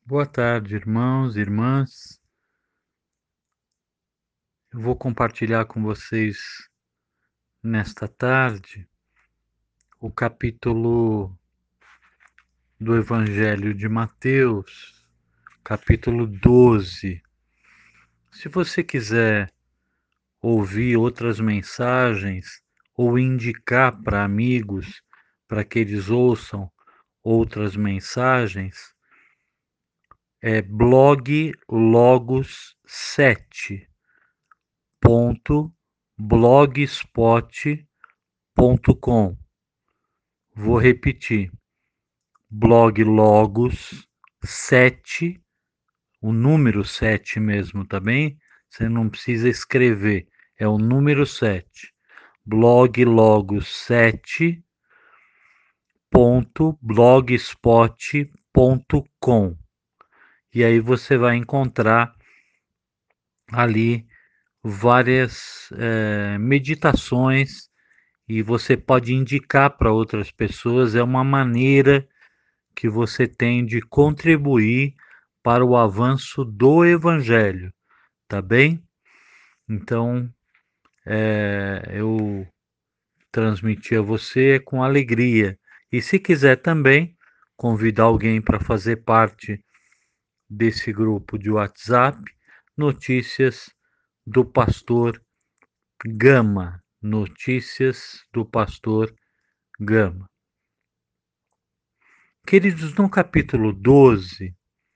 Boa tarde, irmãos e irmãs. Eu vou compartilhar com vocês nesta tarde o capítulo do Evangelho de Mateus, capítulo 12. Se você quiser ouvir outras mensagens ou indicar para amigos para que eles ouçam outras mensagens, é bloglogos7.blogspot.com. Vou repetir: bloglogos7, o número 7 mesmo, tá bem? Você não precisa escrever, é o número 7. bloglogos7.blogspot.com. E aí você vai encontrar ali várias meditações e você pode indicar para outras pessoas. É uma maneira que você tem de contribuir para o avanço do Evangelho, tá bem? Então, eu transmiti a você com alegria. E se quiser também convidar alguém para fazer parte desse grupo de WhatsApp, Notícias do Pastor Gama. Notícias do Pastor Gama. Queridos, no capítulo 12,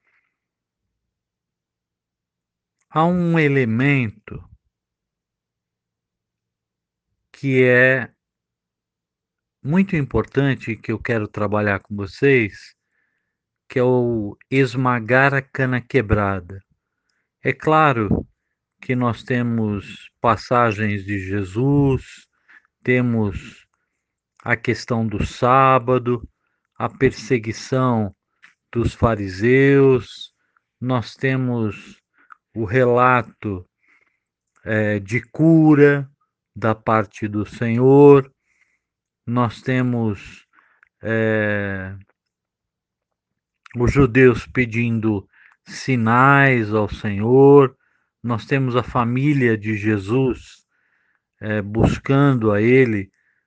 há um elemento que é muito importante que eu quero trabalhar com vocês, que é o esmagar a cana quebrada. É claro que nós temos passagens de Jesus, temos a questão do sábado, a perseguição dos fariseus, nós temos o relato de cura da parte do Senhor, nós temos os judeus pedindo sinais ao Senhor, nós temos a família de Jesus buscando a Ele,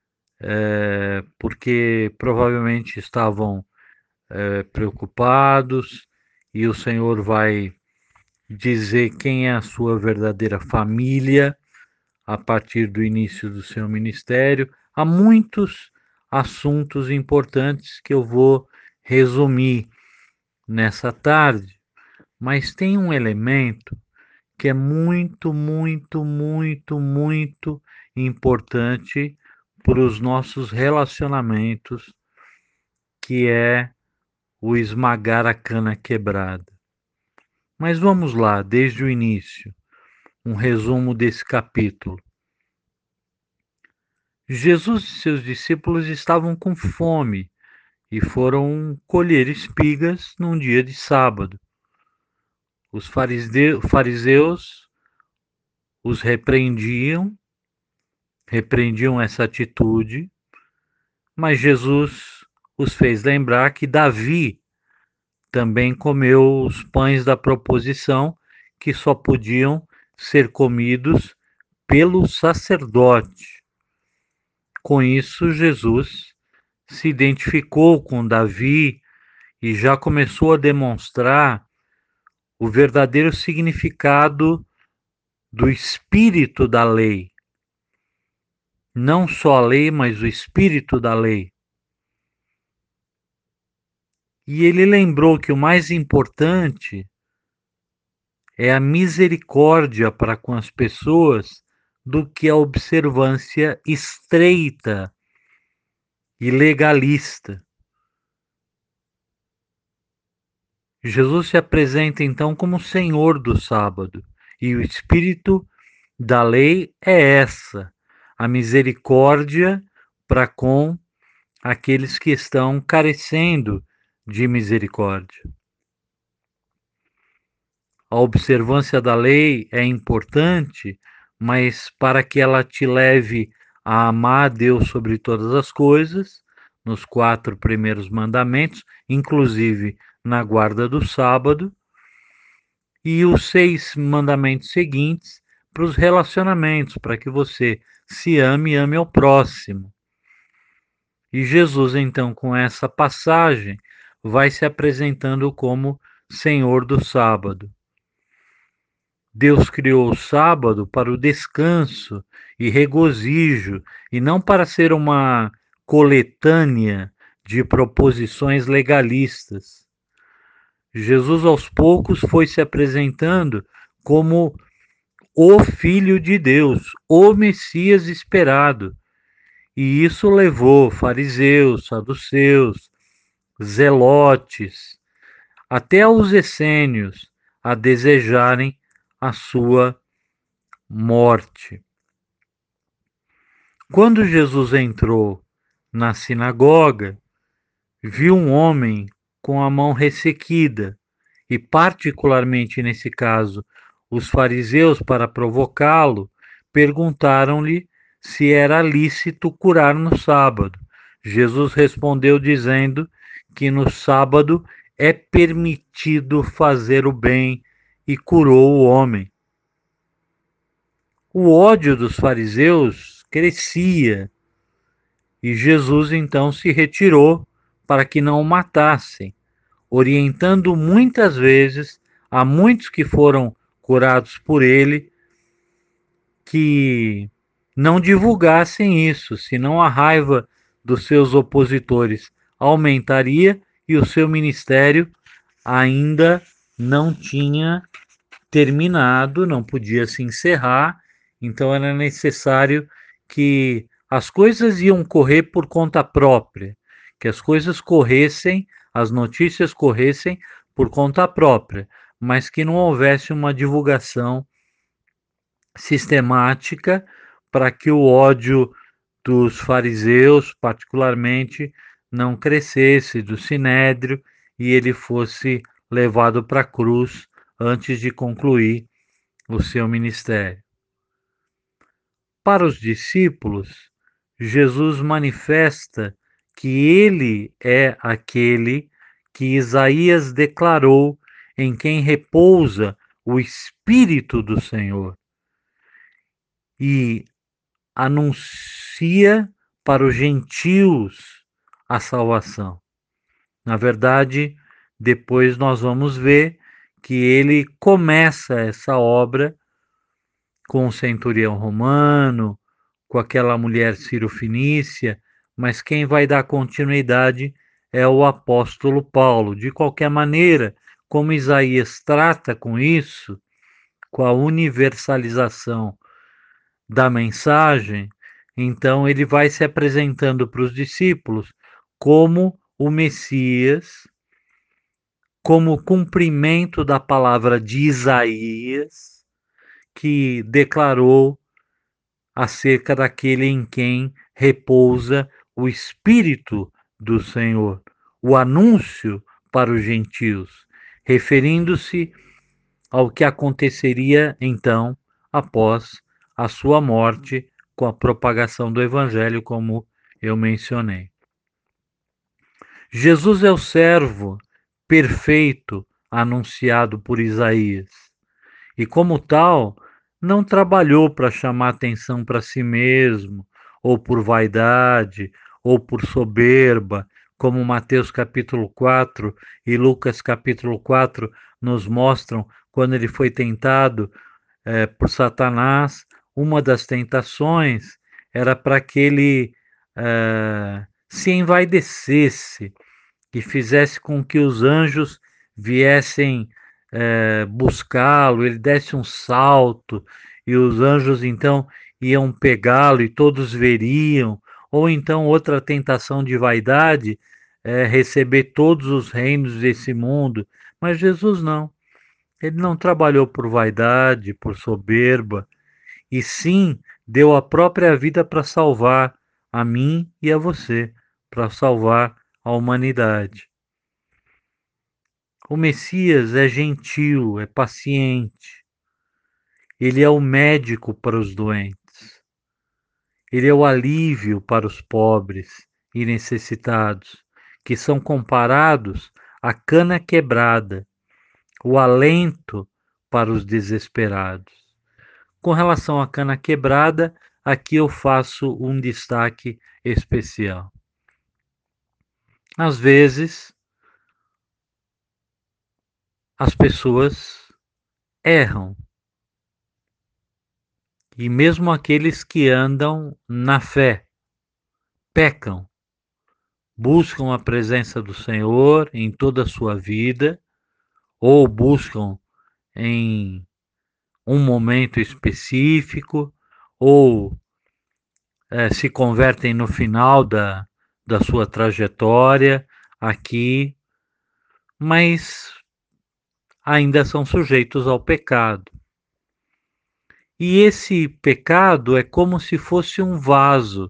porque provavelmente estavam preocupados, e o Senhor vai dizer quem é a sua verdadeira família a partir do início do seu ministério. Há muitos assuntos importantes que eu vou resumir nessa tarde, mas tem um elemento que é muito, muito, muito, muito importante para os nossos relacionamentos, que é o esmagar a cana quebrada. Mas vamos lá, desde o início, um resumo desse capítulo. Jesus e seus discípulos estavam com fome e foram colher espigas num dia de sábado. Os fariseus os repreendiam essa atitude, mas Jesus os fez lembrar que Davi também comeu os pães da proposição, que só podiam ser comidos pelo sacerdote. Com isso, Jesus se identificou com Davi e já começou a demonstrar o verdadeiro significado do espírito da lei. Não só a lei, mas o espírito da lei. E ele lembrou que o mais importante é a misericórdia para com as pessoas do que a observância estreita e legalista. Jesus se apresenta então como Senhor do sábado, e o espírito da lei é essa, a misericórdia para com aqueles que estão carecendo de misericórdia. A observância da lei é importante, mas para que ela te leve a amar a Deus sobre todas as coisas, nos 4 primeiros mandamentos, inclusive na guarda do sábado, e os 6 mandamentos seguintes para os relacionamentos, para que você se ame e ame ao próximo. E Jesus, então, com essa passagem, vai se apresentando como Senhor do sábado. Deus criou o sábado para o descanso e regozijo, e não para ser uma coletânea de proposições legalistas. Jesus, aos poucos, foi se apresentando como o Filho de Deus, o Messias esperado. E isso levou fariseus, saduceus, zelotes, até os essênios a desejarem a sua morte. Quando Jesus entrou na sinagoga, viu um homem com a mão ressequida, e particularmente nesse caso, os fariseus, para provocá-lo, perguntaram-lhe se era lícito curar no sábado. Jesus respondeu dizendo que no sábado é permitido fazer o bem, e curou o homem. O ódio dos fariseus crescia, e Jesus então se retirou para que não o matassem, orientando muitas vezes a muitos que foram curados por ele que não divulgassem isso, senão a raiva dos seus opositores aumentaria e o seu ministério ainda não tinha terminado, não podia se encerrar, então era necessário que as coisas iam correr por conta própria, que as coisas corressem, as notícias corressem por conta própria, mas que não houvesse uma divulgação sistemática para que o ódio dos fariseus, particularmente, não crescesse, do sinédrio, e ele fosse levado para a cruz antes de concluir o seu ministério. Para os discípulos, Jesus manifesta que ele é aquele que Isaías declarou, em quem repousa o Espírito do Senhor, e anuncia para os gentios a salvação. Na verdade, depois nós vamos ver que ele começa essa obra com o centurião romano, com aquela mulher Ciro-Fenícia, mas quem vai dar continuidade é o apóstolo Paulo. De qualquer maneira, como Isaías trata com isso, com a universalização da mensagem, então ele vai se apresentando para os discípulos como o Messias, como cumprimento da palavra de Isaías, que declarou acerca daquele em quem repousa o Espírito do Senhor, o anúncio para os gentios, referindo-se ao que aconteceria então após a sua morte com a propagação do Evangelho, como eu mencionei. Jesus é o servo perfeito anunciado por Isaías, e como tal, não trabalhou para chamar atenção para si mesmo, ou por vaidade, ou por soberba, como Mateus capítulo 4 e Lucas capítulo 4 nos mostram quando ele foi tentado por Satanás. Uma das tentações era para que ele se envaidecesse e fizesse com que os anjos viessem buscá-lo, ele desse um salto e os anjos então iam pegá-lo e todos veriam. Ou então outra tentação de vaidade é receber todos os reinos desse mundo. Mas Jesus não. Ele não trabalhou por vaidade, por soberba, e sim deu a própria vida para salvar a mim e a você, para salvar a humanidade. O Messias é gentil, é paciente. Ele é o médico para os doentes. Ele é o alívio para os pobres e necessitados, que são comparados à cana quebrada, o alento para os desesperados. Com relação à cana quebrada, aqui eu faço um destaque especial. Às vezes, as pessoas erram, e mesmo aqueles que andam na fé pecam, buscam a presença do Senhor em toda a sua vida, ou buscam em um momento específico, ou se convertem no final da sua trajetória aqui, mas ainda são sujeitos ao pecado. E esse pecado é como se fosse um vaso,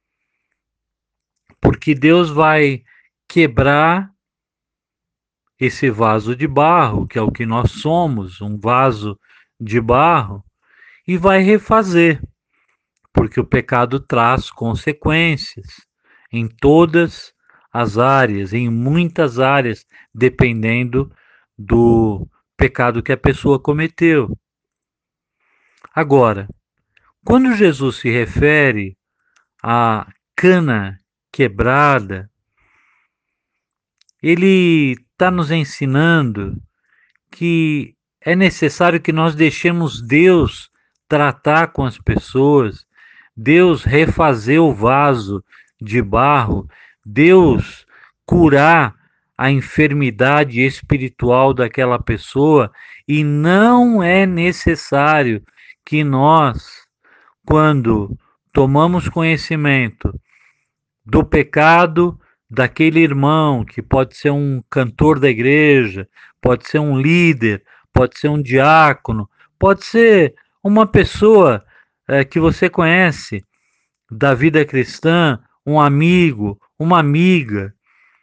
porque Deus vai quebrar esse vaso de barro, que é o que nós somos, um vaso de barro, e vai refazer, porque o pecado traz consequências em todas as áreas, em muitas áreas, dependendo do pecado que a pessoa cometeu. Agora, quando Jesus se refere à cana quebrada, ele está nos ensinando que é necessário que nós deixemos Deus tratar com as pessoas, Deus refazer o vaso de barro, Deus curar a enfermidade espiritual daquela pessoa, e não é necessário que nós, quando tomamos conhecimento do pecado daquele irmão, que pode ser um cantor da igreja, pode ser um líder, pode ser um diácono, pode ser uma pessoa que você conhece da vida cristã, um amigo, uma amiga.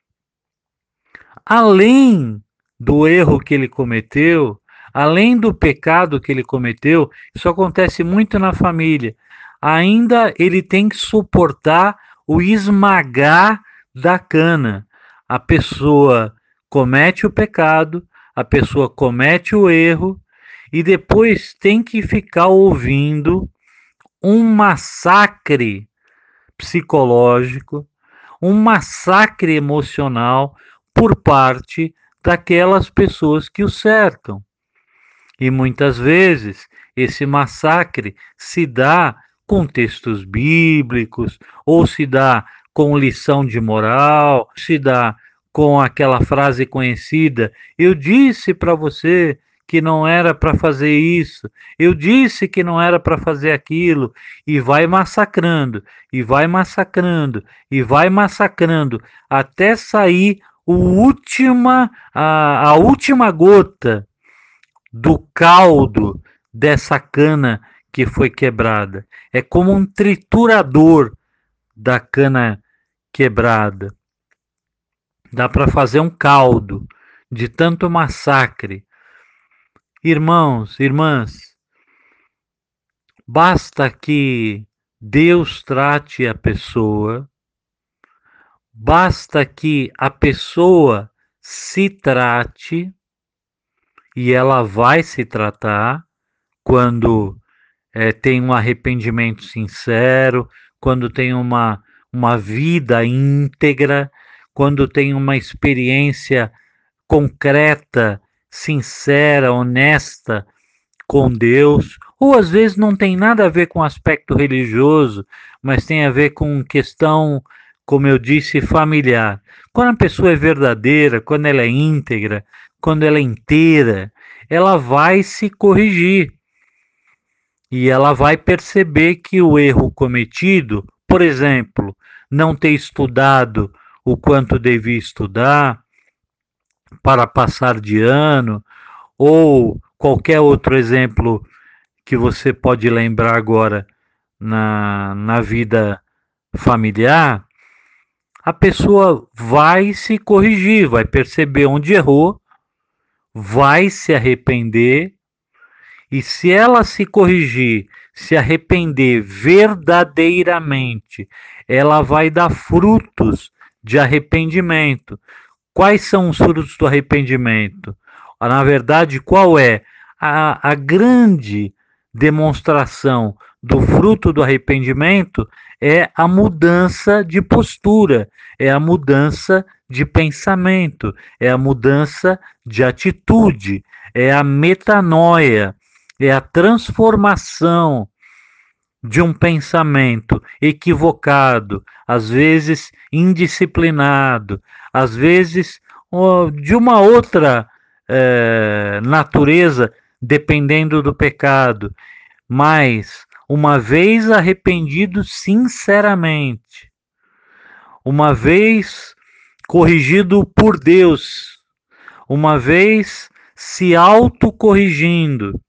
Além do erro que ele cometeu, além do pecado que ele cometeu, isso acontece muito na família, ainda ele tem que suportar o esmagar da cana. A pessoa comete o pecado, a pessoa comete o erro e depois tem que ficar ouvindo um massacre psicológico, um massacre emocional por parte daquelas pessoas que o cercam. E muitas vezes esse massacre se dá com textos bíblicos, ou se dá com lição de moral, se dá com aquela frase conhecida: eu disse para você que não era para fazer isso, eu disse que não era para fazer aquilo, e vai massacrando, e vai massacrando, e vai massacrando, até sair a última gota do caldo dessa cana que foi quebrada. É como um triturador da cana quebrada. Dá para fazer um caldo de tanto massacre. Irmãos, irmãs, basta que Deus trate a pessoa, basta que a pessoa se trate, e ela vai se tratar quando tem um arrependimento sincero, quando tem uma vida íntegra, quando tem uma experiência concreta, sincera, honesta com Deus, ou às vezes não tem nada a ver com aspecto religioso, mas tem a ver com questão, como eu disse, familiar. Quando a pessoa é verdadeira, quando ela é íntegra, quando ela é inteira, ela vai se corrigir. E ela vai perceber que o erro cometido, por exemplo, não ter estudado o quanto devia estudar para passar de ano, ou qualquer outro exemplo que você pode lembrar agora na vida familiar, a pessoa vai se corrigir, vai perceber onde errou, vai se arrepender, e se ela se corrigir, se arrepender verdadeiramente, ela vai dar frutos de arrependimento. Quais são os frutos do arrependimento? Na verdade, qual é a grande demonstração do fruto do arrependimento? É a mudança de postura, é a mudança de pensamento, é a mudança de atitude, é a metanoia, é a transformação de um pensamento equivocado, às vezes indisciplinado, às vezes de uma outra natureza, dependendo do pecado. Mas, uma vez arrependido sinceramente, uma vez corrigido por Deus, uma vez se autocorrigindo,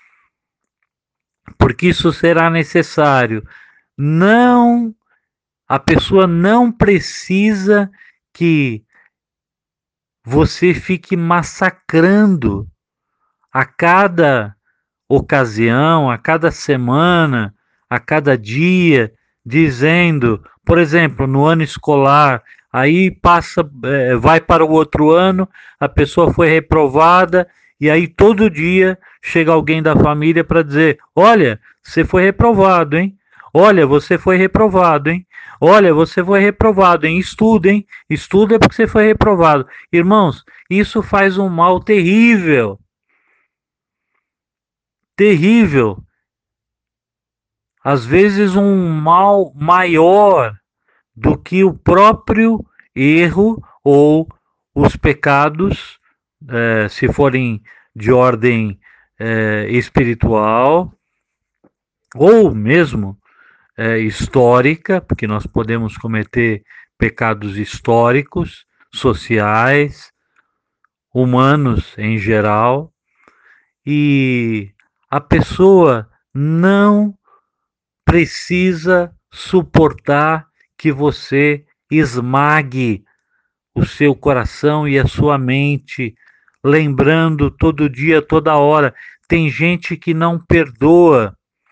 porque isso será necessário. Não, a pessoa não precisa que você fique massacrando a cada ocasião, a cada semana, a cada dia, dizendo, por exemplo, no ano escolar, aí passa, vai para o outro ano, a pessoa foi reprovada, e aí todo dia chega alguém da família para dizer: olha, você foi reprovado, hein? Olha, você foi reprovado, hein? Olha, você foi reprovado, hein? Estuda, hein? Estuda porque você foi reprovado. Irmãos, isso faz um mal terrível. Terrível. Às vezes um mal maior do que o próprio erro ou os pecados, se forem de ordem espiritual, ou mesmo histórica, porque nós podemos cometer pecados históricos, sociais, humanos em geral, e a pessoa não precisa suportar que você esmague o seu coração e a sua mente, lembrando todo dia, toda hora. Tem gente que não perdoa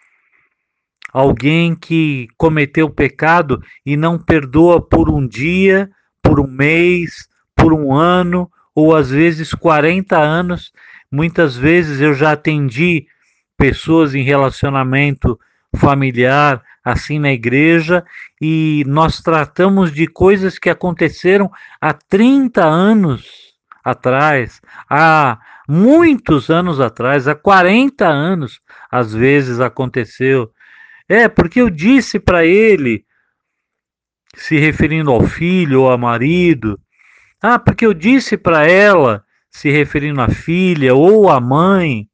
alguém que cometeu pecado e não perdoa por um dia, por um mês, por um ano, ou às vezes 40 anos. Muitas vezes eu já atendi pessoas em relacionamento familiar, assim na igreja, e nós tratamos de coisas que aconteceram há 30 anos atrás, há muitos anos atrás, há 40 anos, às vezes aconteceu. Porque eu disse para ele, se referindo ao filho ou ao marido, porque eu disse para ela, se referindo à filha ou à mãe,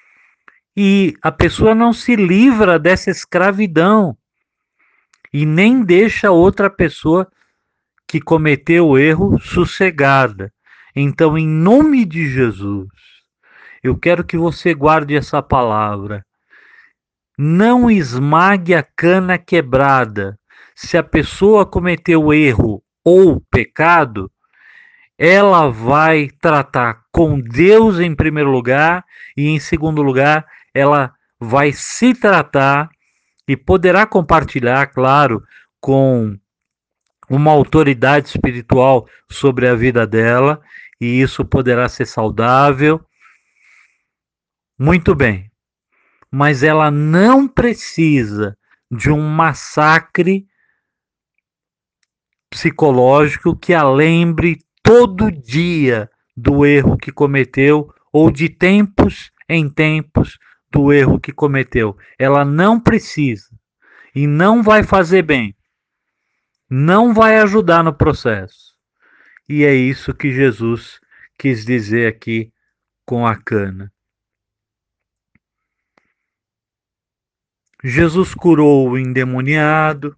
e a pessoa não se livra dessa escravidão e nem deixa outra pessoa que cometeu o erro sossegada. Então, em nome de Jesus, eu quero que você guarde essa palavra. Não esmague a cana quebrada. Se a pessoa cometeu erro ou pecado, ela vai tratar com Deus em primeiro lugar e em segundo lugar, ela vai se tratar e poderá compartilhar, claro, com uma autoridade espiritual sobre a vida dela, e isso poderá ser saudável. Muito bem. Mas ela não precisa de um massacre psicológico que a lembre todo dia do erro que cometeu ou de tempos em tempos do erro que cometeu. Ela não precisa e não vai fazer bem. Não vai ajudar no processo. E é isso que Jesus quis dizer aqui com a cana. Jesus curou o endemoniado,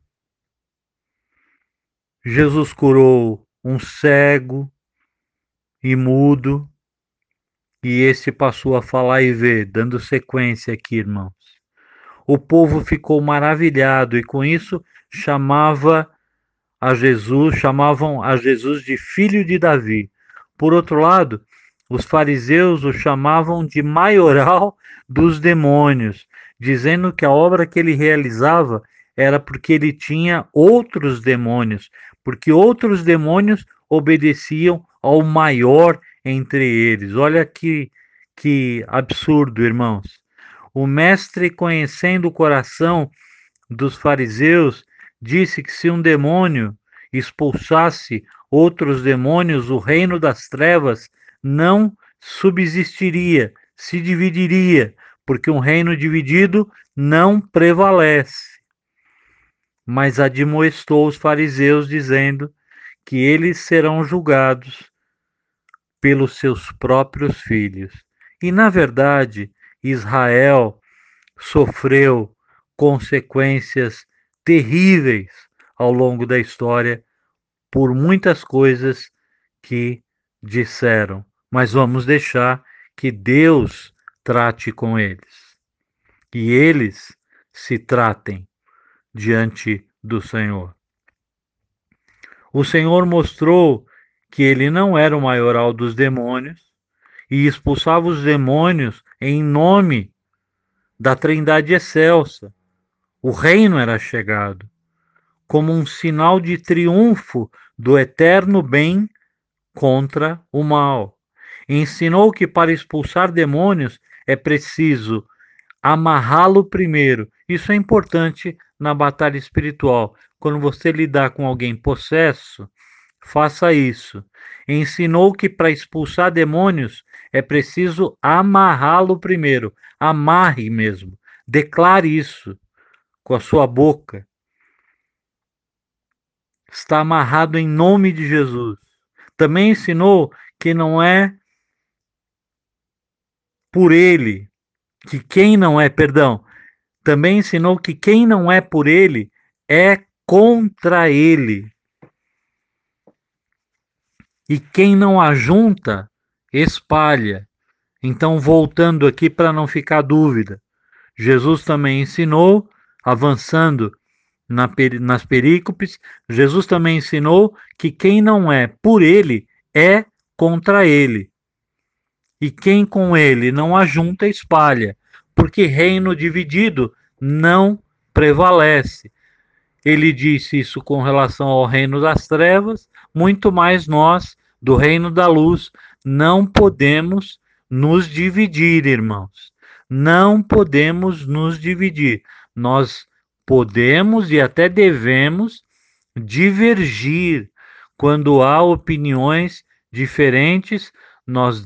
Jesus curou um cego e mudo, e esse passou a falar e ver, dando sequência aqui, irmãos. O povo ficou maravilhado e com isso chamavam a Jesus de filho de Davi. Por outro lado, os fariseus o chamavam de maioral dos demônios, dizendo que a obra que ele realizava era porque ele tinha outros demônios, porque outros demônios obedeciam ao maior entre eles. Olha que absurdo, irmãos. O mestre, conhecendo o coração dos fariseus, disse que se um demônio expulsasse outros demônios, o reino das trevas não subsistiria, se dividiria, porque um reino dividido não prevalece. Mas admoestou os fariseus, dizendo que eles serão julgados pelos seus próprios filhos. E, na verdade, Israel sofreu consequências terríveis ao longo da história por muitas coisas que disseram. Mas vamos deixar que Deus trate com eles, que eles se tratem diante do Senhor. O Senhor mostrou que ele não era o maioral dos demônios e expulsava os demônios em nome da Trindade excelsa. O reino era chegado, como um sinal de triunfo do eterno bem contra o mal. Ensinou que para expulsar demônios é preciso amarrá-lo primeiro. Isso é importante na batalha espiritual. Quando você lidar com alguém possesso, faça isso. Ensinou que para expulsar demônios é preciso amarrá-lo primeiro. Amarre mesmo. Declare isso com a sua boca. Está amarrado em nome de Jesus. Também ensinou que não é por ele, que quem não é, também ensinou que quem não é por ele é contra ele. E quem não ajunta, espalha. Então, voltando aqui para não ficar dúvida, Jesus também ensinou, avançando nas perícopes, Jesus também ensinou que quem não é por ele é contra ele. E quem com ele não ajunta, espalha, porque reino dividido não prevalece. Ele disse isso com relação ao reino das trevas, muito mais nós, do reino da luz, não podemos nos dividir, irmãos. Não podemos nos dividir. Nós podemos e até devemos divergir. Quando há opiniões diferentes, nós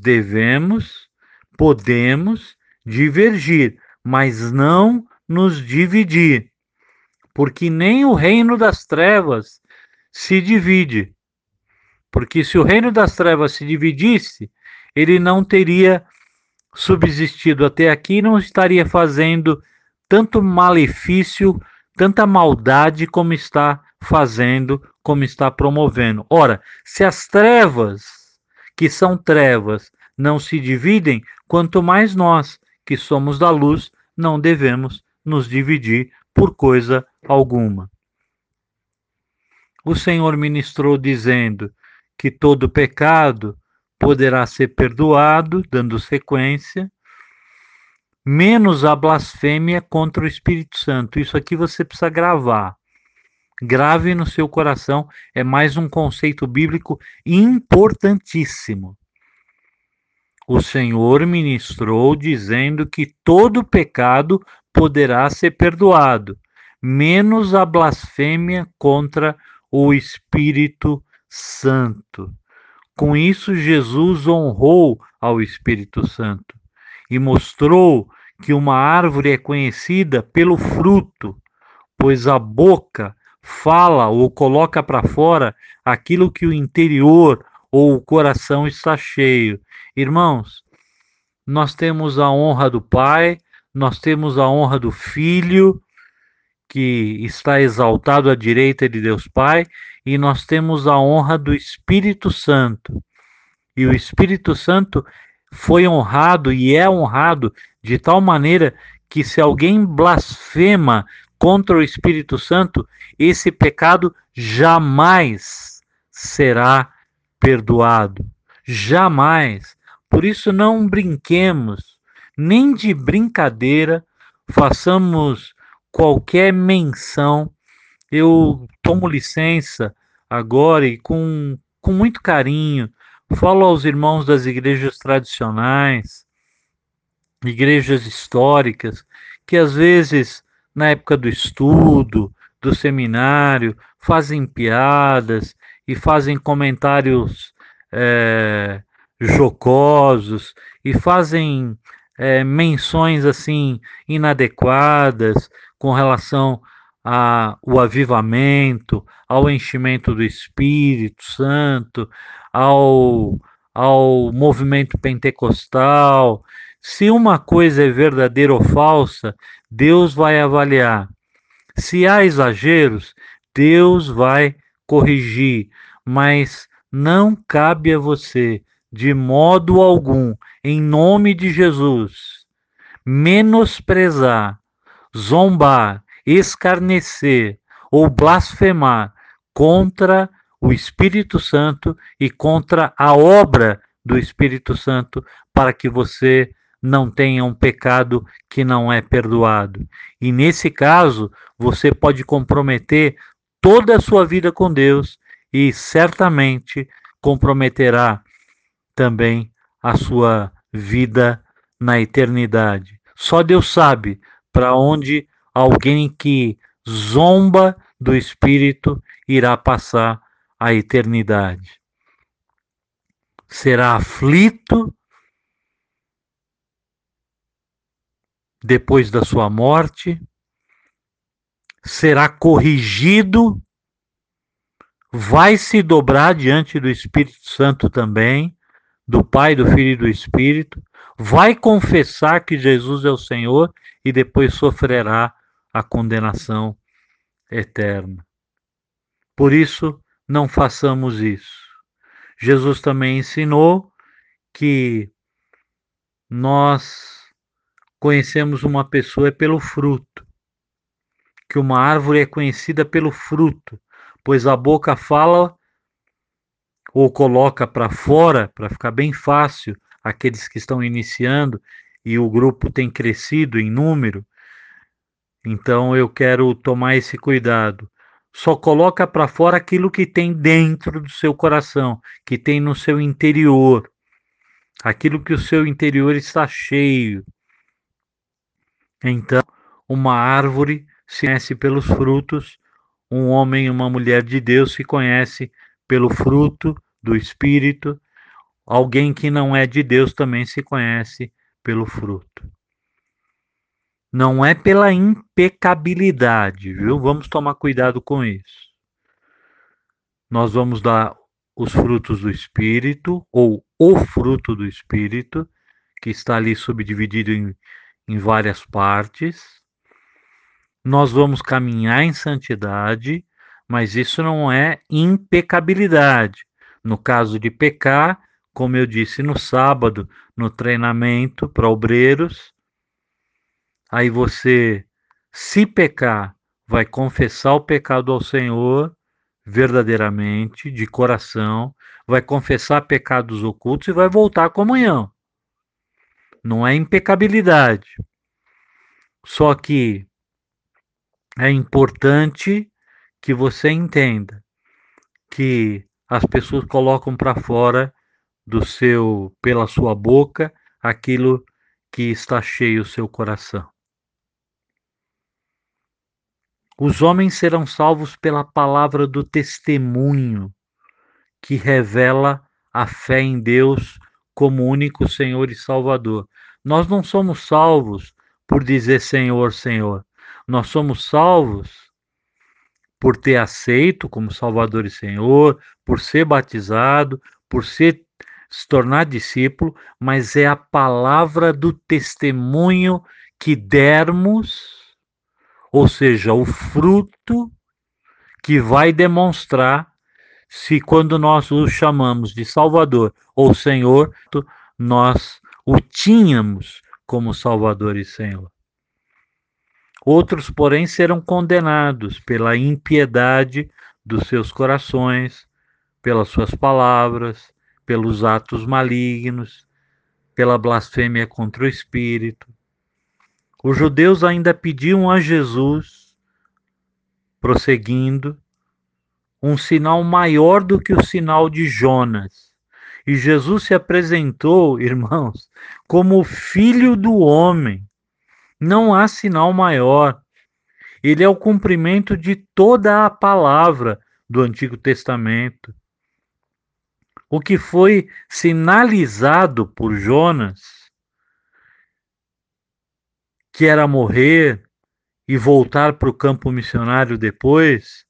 podemos divergir, mas não nos dividir, porque nem o reino das trevas se divide. Porque se o reino das trevas se dividisse, ele não teria subsistido até aqui, não estaria fazendo tanto malefício, tanta maldade como está fazendo, como está promovendo. Ora, se as trevas, que são trevas, não se dividem, quanto mais nós, que somos da luz, não devemos nos dividir por coisa alguma. O Senhor ministrou dizendo que todo pecado poderá ser perdoado, dando sequência, menos a blasfêmia contra o Espírito Santo. Isso aqui você precisa gravar. Grave no seu coração, é mais um conceito bíblico importantíssimo. O Senhor ministrou dizendo que todo pecado poderá ser perdoado, menos a blasfêmia contra o Espírito Santo. Com isso, Jesus honrou ao Espírito Santo e mostrou que uma árvore é conhecida pelo fruto, pois a boca fala ou coloca para fora aquilo que o interior ou o coração está cheio. Irmãos, nós temos a honra do Pai, nós temos a honra do Filho, que está exaltado à direita de Deus Pai, e nós temos a honra do Espírito Santo. E o Espírito Santo foi honrado e é honrado de tal maneira que se alguém blasfema contra o Espírito Santo, esse pecado jamais será perdoado. Jamais. Por isso não brinquemos, nem de brincadeira, façamos qualquer menção. Eu tomo licença agora e com muito carinho falo aos irmãos das igrejas tradicionais, igrejas históricas, que às vezes, na época do estudo, do seminário, fazem piadas e fazem comentários eh, jocosos e fazem menções assim inadequadas com relação ao avivamento, ao enchimento do Espírito Santo, ao, ao movimento pentecostal. Se uma coisa é verdadeira ou falsa, Deus vai avaliar. Se há exageros, Deus vai corrigir, mas não cabe a você, de modo algum, em nome de Jesus, menosprezar, zombar, escarnecer ou blasfemar contra o Espírito Santo e contra a obra do Espírito Santo, para que você não tenha um pecado que não é perdoado. E nesse caso, você pode comprometer toda a sua vida com Deus e certamente comprometerá também a sua vida na eternidade. Só Deus sabe para onde alguém que zomba do Espírito irá passar a eternidade. Será aflito depois da sua morte, será corrigido, vai se dobrar diante do Espírito Santo também, do Pai, do Filho e do Espírito, vai confessar que Jesus é o Senhor e depois sofrerá a condenação eterna. Por isso, não façamos isso. Jesus também ensinou que nós conhecemos uma pessoa pelo fruto, que uma árvore é conhecida pelo fruto, pois a boca fala ou coloca para fora, para ficar bem fácil, aqueles que estão iniciando e o grupo tem crescido em número. Então eu quero tomar esse cuidado. Só coloca para fora aquilo que tem dentro do seu coração, que tem no seu interior, aquilo que o seu interior está cheio. Então, uma árvore se conhece pelos frutos, um homem e uma mulher de Deus se conhece pelo fruto do Espírito, alguém que não é de Deus também se conhece pelo fruto. Não é pela impecabilidade, viu? Vamos tomar cuidado com isso. Nós vamos dar os frutos do Espírito, ou o fruto do Espírito, que está ali subdividido em várias partes. Nós vamos caminhar em santidade, mas isso não é impecabilidade. No caso de pecar, como eu disse no sábado, no treinamento para obreiros, aí você, se pecar, vai confessar o pecado ao Senhor verdadeiramente, de coração, vai confessar pecados ocultos e vai voltar à comunhão. Não é impecabilidade. Só que é importante que você entenda que as pessoas colocam para fora pela sua boca, aquilo que está cheio o seu coração. Os homens serão salvos pela palavra do testemunho, que revela a fé em Deus como único Senhor e Salvador. Nós não somos salvos por dizer Senhor, Senhor. Nós somos salvos por ter aceito como Salvador e Senhor, por ser batizado, por se tornar discípulo, mas é a palavra do testemunho que dermos, ou seja, o fruto que vai demonstrar se quando nós o chamamos de Salvador ou Senhor, nós o tínhamos como Salvador e Senhor. Outros, porém, serão condenados pela impiedade dos seus corações, pelas suas palavras, pelos atos malignos, pela blasfêmia contra o Espírito. Os judeus ainda pediam a Jesus, prosseguindo, um sinal maior do que o sinal de Jonas. E Jesus se apresentou, irmãos, como o Filho do Homem. Não há sinal maior. Ele é o cumprimento de toda a palavra do Antigo Testamento. O que foi sinalizado por Jonas, que era morrer e voltar para o campo missionário depois,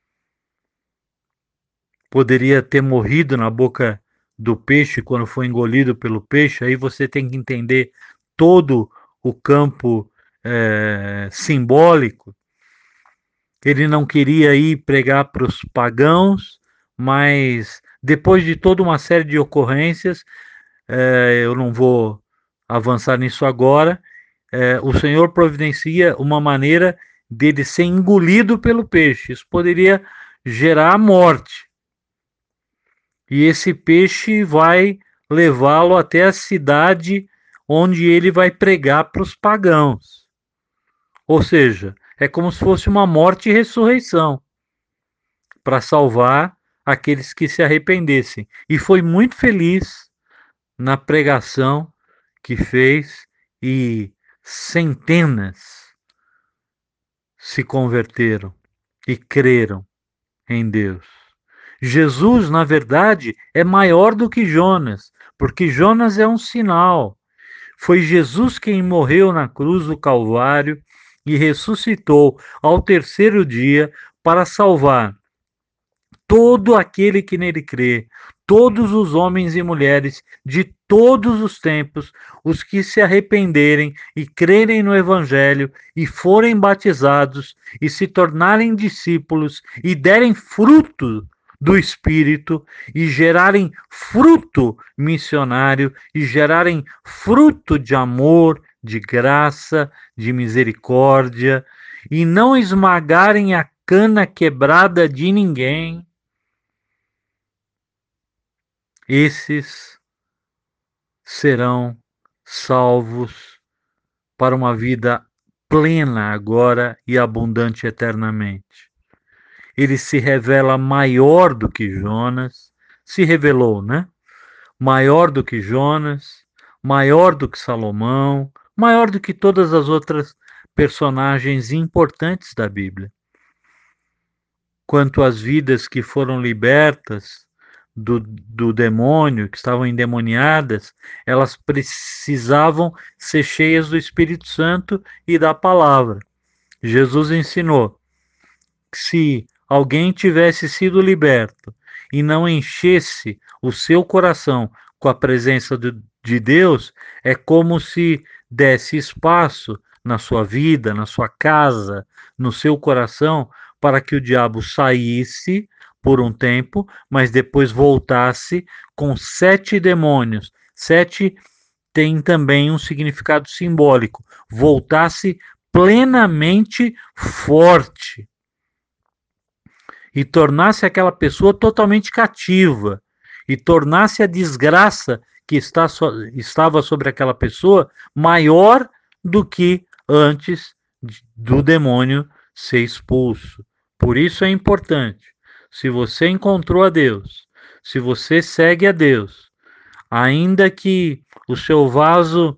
poderia ter morrido na boca do peixe quando foi engolido pelo peixe. Aí você tem que entender todo o campo simbólico. Ele não queria ir pregar para os pagãos, mas depois de toda uma série de ocorrências, eu não vou avançar nisso agora, o Senhor providencia uma maneira dele ser engolido pelo peixe. Isso poderia gerar a morte. E esse peixe vai levá-lo até a cidade onde ele vai pregar para os pagãos. Ou seja, é como se fosse uma morte e ressurreição para salvar aqueles que se arrependessem. E foi muito feliz na pregação que fez e centenas se converteram e creram em Deus. Jesus, na verdade, é maior do que Jonas, porque Jonas é um sinal. Foi Jesus quem morreu na cruz do Calvário e ressuscitou ao terceiro dia para salvar todo aquele que nele crê, todos os homens e mulheres de todos os tempos, os que se arrependerem e crerem no Evangelho e forem batizados e se tornarem discípulos e derem fruto do Espírito e gerarem fruto missionário e gerarem fruto de amor, de graça, de misericórdia e não esmagarem a cana quebrada de ninguém. Esses serão salvos para uma vida plena agora e abundante eternamente. Ele se revela maior do que Jonas, se revelou, né? Maior do que Jonas, maior do que Salomão, maior do que todas as outras personagens importantes da Bíblia. Quanto às vidas que foram libertas do demônio, que estavam endemoniadas, elas precisavam ser cheias do Espírito Santo e da palavra. Jesus ensinou que se alguém tivesse sido liberto e não enchesse o seu coração com a presença de Deus, é como se desse espaço na sua vida, na sua casa, no seu coração, para que o diabo saísse por um tempo, mas depois voltasse com 7 demônios. 7 tem também um significado simbólico. Voltasse plenamente forte e tornasse aquela pessoa totalmente cativa e tornasse a desgraça que estava sobre aquela pessoa maior do que antes do demônio ser expulso. Por isso é importante, se você encontrou a Deus, se você segue a Deus, ainda que o seu vaso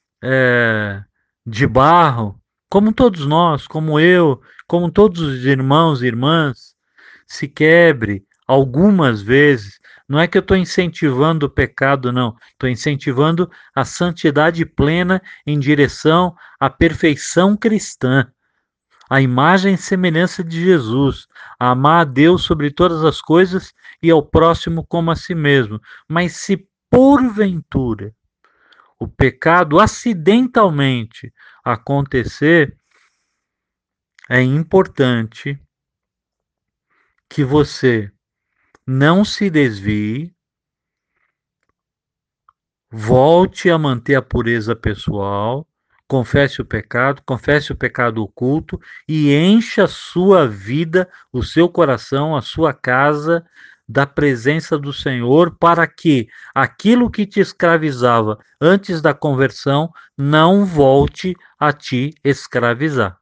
de barro, como todos nós, como eu, como todos os irmãos e irmãs, se quebre algumas vezes. Não é que eu estou incentivando o pecado, não. Estou incentivando a santidade plena em direção à perfeição cristã. A imagem e semelhança de Jesus, a amar a Deus sobre todas as coisas e ao próximo como a si mesmo. Mas se porventura o pecado acidentalmente acontecer, é importante que você não se desvie, volte a manter a pureza pessoal, confesse o pecado oculto e encha a sua vida, o seu coração, a sua casa da presença do Senhor para que aquilo que te escravizava antes da conversão não volte a te escravizar.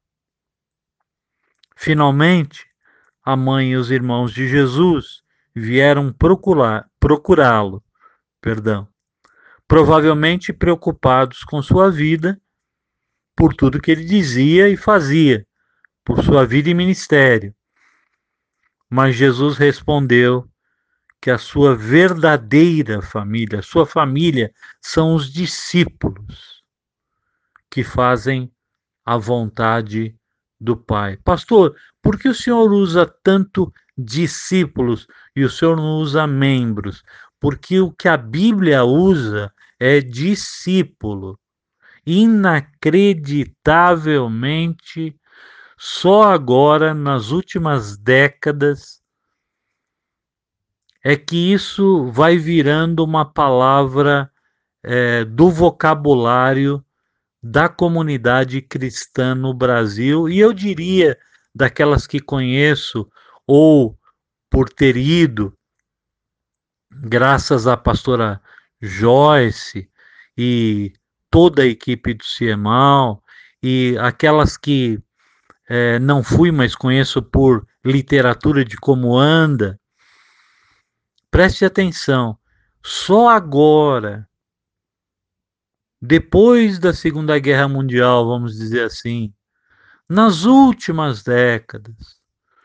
Finalmente, a mãe e os irmãos de Jesus vieram procurá-lo, provavelmente preocupados com sua vida, por tudo que ele dizia e fazia, por sua vida e ministério. Mas Jesus respondeu que a sua verdadeira família, a sua família, são os discípulos que fazem a vontade do Pai. Pastor, por que o senhor usa tanto discípulos e o senhor não usa membros? Porque o que a Bíblia usa é discípulo. Inacreditavelmente, só agora, nas últimas décadas, é que isso vai virando uma palavra do vocabulário da comunidade cristã no Brasil, e eu diria daquelas que conheço, ou por ter ido, graças à pastora Joyce e toda a equipe do CIEMAL, e aquelas que não fui, mas conheço por literatura de como anda. Preste atenção, só agora, depois da Segunda Guerra Mundial, vamos dizer assim, nas últimas décadas,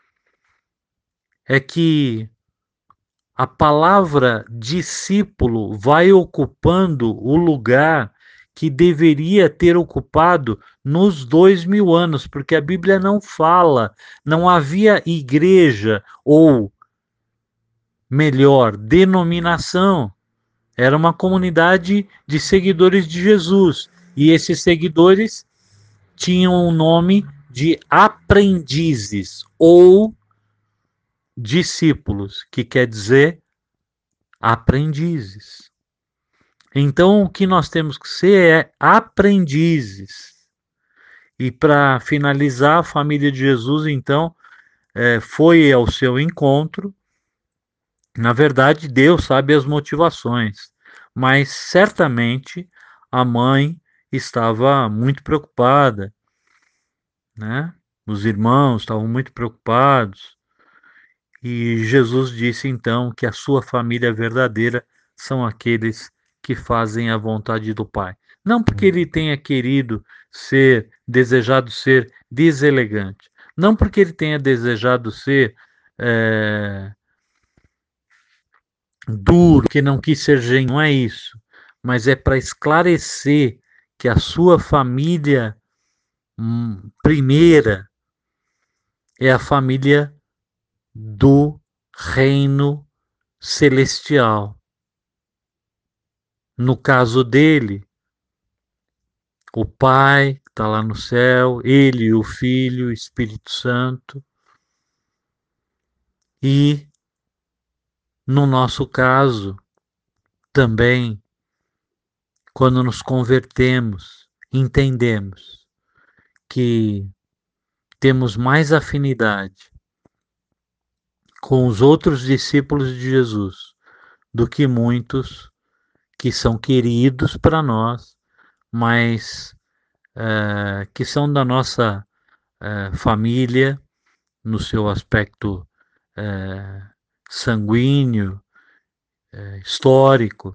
é que a palavra discípulo vai ocupando o lugar que deveria ter ocupado nos 2000 anos, porque a Bíblia não fala, não havia igreja, ou melhor, denominação. Era uma comunidade de seguidores de Jesus, e esses seguidores tinham o nome de aprendizes ou discípulos, que quer dizer aprendizes. Então, o que nós temos que ser é aprendizes. E para finalizar, a família de Jesus, então, foi ao seu encontro. Na verdade, Deus sabe as motivações, mas certamente a mãe estava muito preocupada, né? Os irmãos estavam muito preocupados. E Jesus disse então que a sua família verdadeira são aqueles que fazem a vontade do Pai. Não porque ele tenha querido desejado ser deselegante. Não porque ele tenha desejado ser duro, que não quis ser gentil, não é isso. Mas é para esclarecer que a sua família primeira é a família do reino celestial. No caso dele, o Pai que está lá no céu, ele, o Filho, o Espírito Santo. E, no nosso caso, também, quando nos convertemos, entendemos que temos mais afinidade com os outros discípulos de Jesus do que muitos que são queridos para nós, mas que são da nossa família, no seu aspecto sanguíneo, histórico.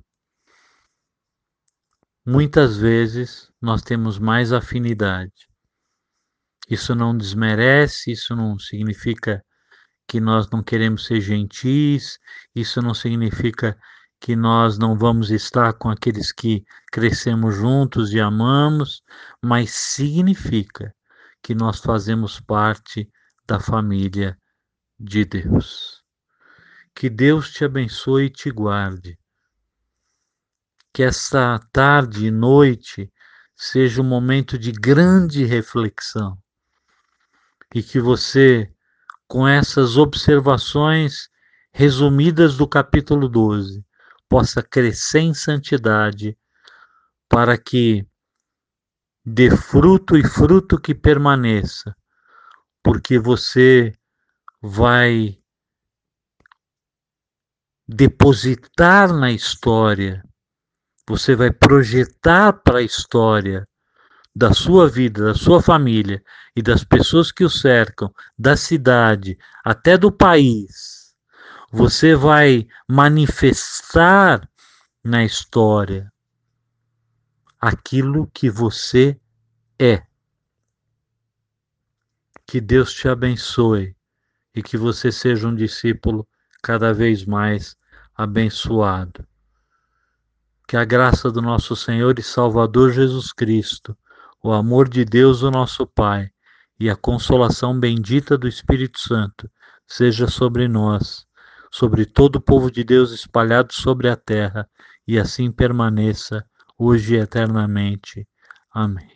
Muitas vezes nós temos mais afinidade. Isso não desmerece, isso não significa que nós não queremos ser gentis, isso não significa que nós não vamos estar com aqueles que crescemos juntos e amamos, mas significa que nós fazemos parte da família de Deus. Que Deus te abençoe e te guarde. Que esta tarde e noite seja um momento de grande reflexão e que você, com essas observações resumidas do capítulo 12, possa crescer em santidade para que dê fruto e fruto que permaneça, porque você vai depositar na história, você vai projetar para a história da sua vida, da sua família e das pessoas que o cercam, da cidade, até do país. Você vai manifestar na história aquilo que você é. Que Deus te abençoe e que você seja um discípulo cada vez mais abençoado. Que a graça do nosso Senhor e Salvador Jesus Cristo, o amor de Deus, o nosso Pai, e a consolação bendita do Espírito Santo seja sobre nós, sobre todo o povo de Deus espalhado sobre a terra, e assim permaneça hoje e eternamente. Amém.